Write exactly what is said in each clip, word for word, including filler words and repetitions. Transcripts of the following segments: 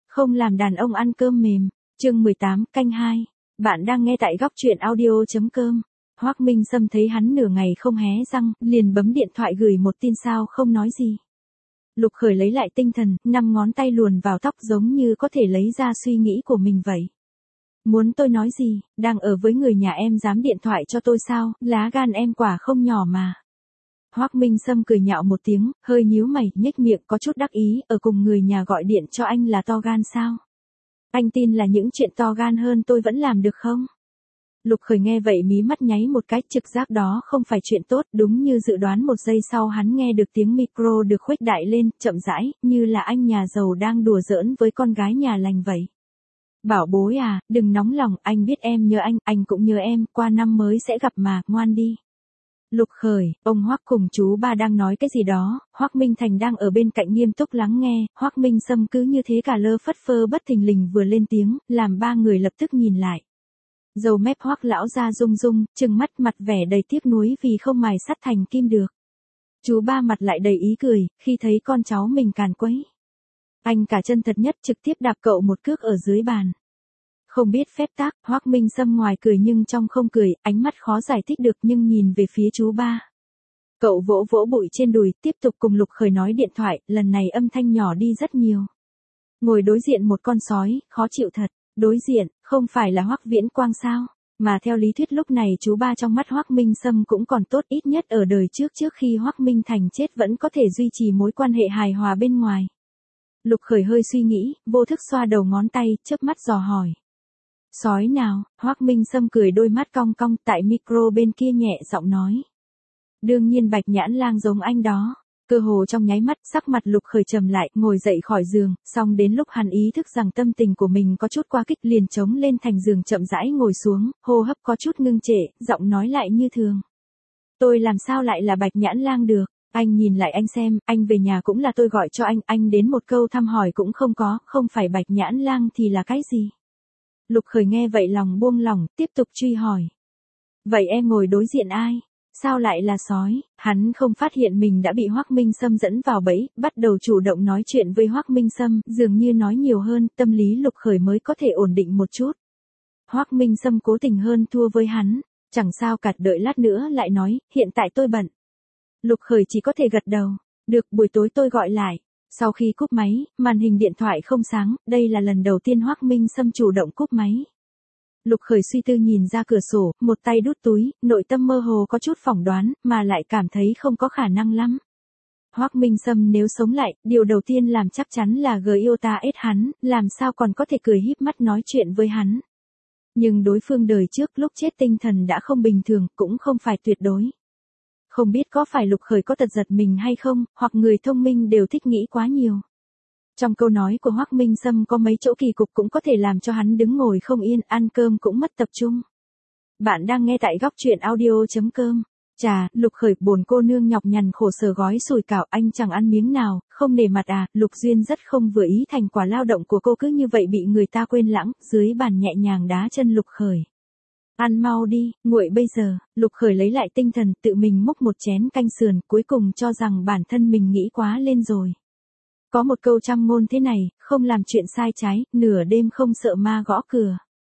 Không làm đàn ông ăn cơm mềm. Chương mười tám, canh hai. Bạn đang nghe tại góc truyện audio.com. Hoắc Minh Sâm thấy hắn nửa ngày không hé răng, liền bấm điện thoại gửi một tin sao không nói gì. Lục Khởi lấy lại tinh thần, năm ngón tay luồn vào tóc giống như có thể lấy ra suy nghĩ của mình vậy. Muốn tôi nói gì, đang ở với người nhà em dám điện thoại cho tôi sao, lá gan em quả không nhỏ mà. Hoắc Minh Sâm cười nhạo một tiếng, hơi nhíu mày, nhếch miệng có chút đắc ý, ở cùng người nhà gọi điện cho anh là to gan sao? Anh tin là những chuyện to gan hơn tôi vẫn làm được không? Lục Khởi nghe vậy mí mắt nháy một cái, trực giác đó không phải chuyện tốt, đúng như dự đoán một giây sau hắn nghe được tiếng micro được khuếch đại lên, chậm rãi, như là anh nhà giàu đang đùa giỡn với con gái nhà lành vậy. Bảo bối à, đừng nóng lòng, anh biết em nhớ anh, anh cũng nhớ em, qua năm mới sẽ gặp mà, ngoan đi. Lục Khởi, ông Hoắc cùng chú ba đang nói cái gì đó, Hoắc Minh Thành đang ở bên cạnh nghiêm túc lắng nghe, Hoắc Minh Sâm cứ như thế cả lơ phất phơ bất thình lình vừa lên tiếng, làm ba người lập tức nhìn lại. Dầu mép Hoắc lão ra rung rung, trừng mắt mặt vẻ đầy tiếc nuối vì không mài sắt thành kim được. Chú ba mặt lại đầy ý cười, khi thấy con cháu mình càn quấy. Anh cả chân thật nhất trực tiếp đạp cậu một cước ở dưới bàn. Không biết phép tắc, Hoắc Minh Sâm ngoài cười nhưng trong không cười, ánh mắt khó giải thích được nhưng nhìn về phía chú ba. Cậu vỗ vỗ bụi trên đùi, tiếp tục cùng Lục Khởi nói điện thoại, lần này âm thanh nhỏ đi rất nhiều. Ngồi đối diện một con sói, khó chịu thật, đối diện, không phải là Hoắc Viễn Quang sao, mà theo lý thuyết lúc này chú ba trong mắt Hoắc Minh Sâm cũng còn tốt, ít nhất ở đời trước trước khi Hoắc Minh Thành chết vẫn có thể duy trì mối quan hệ hài hòa bên ngoài. Lục Khởi hơi suy nghĩ, vô thức xoa đầu ngón tay, chớp mắt dò hỏi. Sói nào, Hoắc Minh Sâm cười đôi mắt cong cong, tại micro bên kia nhẹ giọng nói. Đương nhiên Bạch Nhãn Lang giống anh đó. Cơ hồ trong nháy mắt, sắc mặt Lục Khởi trầm lại, ngồi dậy khỏi giường, xong đến lúc hắn ý thức rằng tâm tình của mình có chút quá kích liền chống lên thành giường chậm rãi ngồi xuống, hô hấp có chút ngưng trệ, giọng nói lại như thường. Tôi làm sao lại là Bạch Nhãn Lang được? Anh nhìn lại anh xem, anh về nhà cũng là tôi gọi cho anh, anh đến một câu thăm hỏi cũng không có, không phải Bạch Nhãn Lang thì là cái gì? Lục Khởi nghe vậy lòng buông lỏng, tiếp tục truy hỏi. Vậy em ngồi đối diện ai? Sao lại là sói? Hắn không phát hiện mình đã bị Hoắc Minh Sâm dẫn vào bẫy, bắt đầu chủ động nói chuyện với Hoắc Minh Sâm, dường như nói nhiều hơn, tâm lý Lục Khởi mới có thể ổn định một chút. Hoắc Minh Sâm cố tình hơn thua với hắn, chẳng sao cả, đợi lát nữa lại nói, hiện tại tôi bận. Lục Khởi chỉ có thể gật đầu, được, buổi tối tôi gọi lại. Sau khi cúp máy, màn hình điện thoại không sáng, đây là lần đầu tiên Hoắc Minh Sâm chủ động cúp máy. Lục Khởi suy tư nhìn ra cửa sổ, một tay đút túi, nội tâm mơ hồ có chút phỏng đoán, mà lại cảm thấy không có khả năng lắm. Hoắc Minh Sâm nếu sống lại, điều đầu tiên làm chắc chắn là gờ yêu ta ết hắn, làm sao còn có thể cười híp mắt nói chuyện với hắn. Nhưng đối phương đời trước lúc chết tinh thần đã không bình thường, cũng không phải tuyệt đối. Không biết có phải Lục Khởi có tật giật mình hay không, hoặc người thông minh đều thích nghĩ quá nhiều. Trong câu nói của Hoắc Minh Sâm có mấy chỗ kỳ cục cũng có thể làm cho hắn đứng ngồi không yên, ăn cơm cũng mất tập trung. Bạn đang nghe tại góc truyện audio.com. Chà, Lục Khởi, bồn cô nương nhọc nhằn khổ sở gói sủi cảo, anh chẳng ăn miếng nào, không nể mặt à? Lục Duyên rất không vừa ý, thành quả lao động của cô cứ như vậy bị người ta quên lãng, dưới bàn nhẹ nhàng đá chân Lục Khởi. Ăn mau đi, nguội bây giờ. Lục Khởi lấy lại tinh thần, tự mình múc một chén canh sườn, cuối cùng cho rằng bản thân mình nghĩ quá lên rồi. Có một câu trăm ngôn thế này, không làm chuyện sai trái, nửa đêm không sợ ma gõ cửa.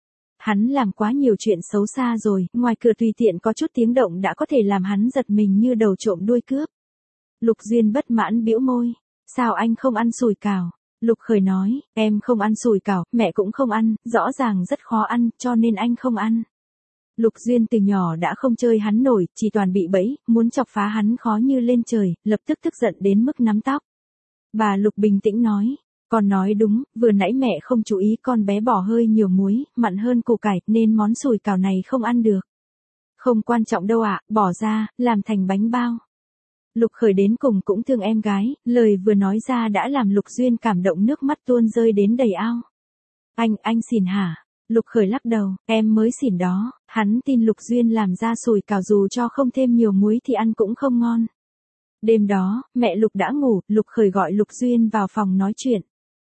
Hắn làm quá nhiều chuyện xấu xa rồi, ngoài cửa tùy tiện có chút tiếng động đã có thể làm hắn giật mình như đầu trộm đuôi cướp. Lục Duyên bất mãn bĩu môi. Sao anh không ăn sủi cảo? Lục Khởi nói, em không ăn sủi cảo, mẹ cũng không ăn, rõ ràng rất khó ăn, cho nên anh không ăn. Lục Duyên từ nhỏ đã không chơi hắn nổi, chỉ toàn bị bẫy, muốn chọc phá hắn khó như lên trời, lập tức tức giận đến mức nắm tóc. Bà Lục bình tĩnh nói, con nói đúng, vừa nãy mẹ không chú ý con bé bỏ hơi nhiều muối, mặn hơn củ cải, nên món sủi cảo này không ăn được. Không quan trọng đâu ạ, bỏ ra, làm thành bánh bao. Lục Khởi đến cùng cũng thương em gái, lời vừa nói ra đã làm Lục Duyên cảm động nước mắt tuôn rơi đến đầy ao. Anh, anh xỉn hả? Lục Khởi lắc đầu, em mới xỉn đó, hắn tin Lục Duyên làm ra sủi cảo dù cho không thêm nhiều muối thì ăn cũng không ngon. Đêm đó, mẹ Lục đã ngủ, Lục Khởi gọi Lục Duyên vào phòng nói chuyện.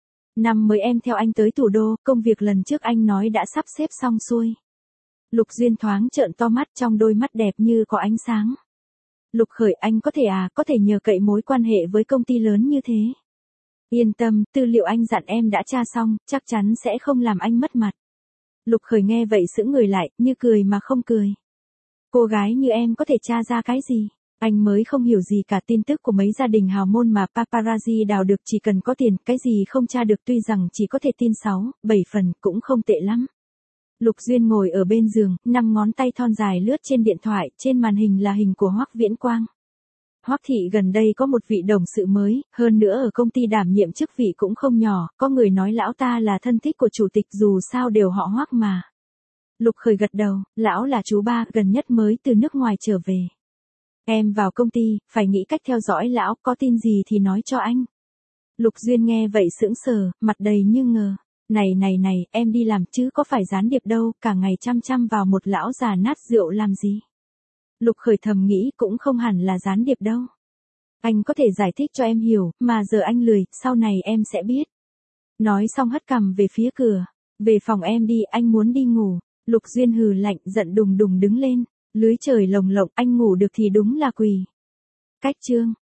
Năm mới em theo anh tới thủ đô, công việc lần trước anh nói đã sắp xếp xong xuôi. Lục Duyên thoáng trợn to mắt, trong đôi mắt đẹp như có ánh sáng. Lục Khởi, anh có thể à, có thể nhờ cậy mối quan hệ với công ty lớn như thế. Yên tâm, tư liệu anh dặn em đã tra xong, chắc chắn sẽ không làm anh mất mặt. Lục Khởi nghe vậy sững người lại, như cười mà không cười. Cô gái như em có thể tra ra cái gì? Anh mới không hiểu gì cả, tin tức của mấy gia đình hào môn mà paparazzi đào được chỉ cần có tiền, cái gì không tra được, tuy rằng chỉ có thể tin sáu, bảy phần, cũng không tệ lắm. Lục Duyên ngồi ở bên giường, năm ngón tay thon dài lướt trên điện thoại, trên màn hình là hình của Hoắc Viễn Quang. Hoắc thị gần đây có một vị đồng sự mới, hơn nữa ở công ty đảm nhiệm chức vị cũng không nhỏ, có người nói lão ta là thân thích của chủ tịch, dù sao đều họ Hoắc mà. Lục Khởi gật đầu, lão là chú ba, gần nhất mới từ nước ngoài trở về. Em vào công ty, phải nghĩ cách theo dõi lão, có tin gì thì nói cho anh. Lục Duyên nghe vậy sững sờ, mặt đầy như ngờ. Này này này, em đi làm chứ có phải gián điệp đâu, cả ngày chăm chăm vào một lão già nát rượu làm gì. Lục Khởi thầm nghĩ cũng không hẳn là gián điệp đâu. Anh có thể giải thích cho em hiểu, mà giờ anh lười, sau này em sẽ biết. Nói xong hất cằm về phía cửa. Về phòng em đi, anh muốn đi ngủ. Lục Duyên hừ lạnh, giận đùng đùng đứng lên. Lưới trời lồng lộng, anh ngủ được thì đúng là quỳ. Cách chương.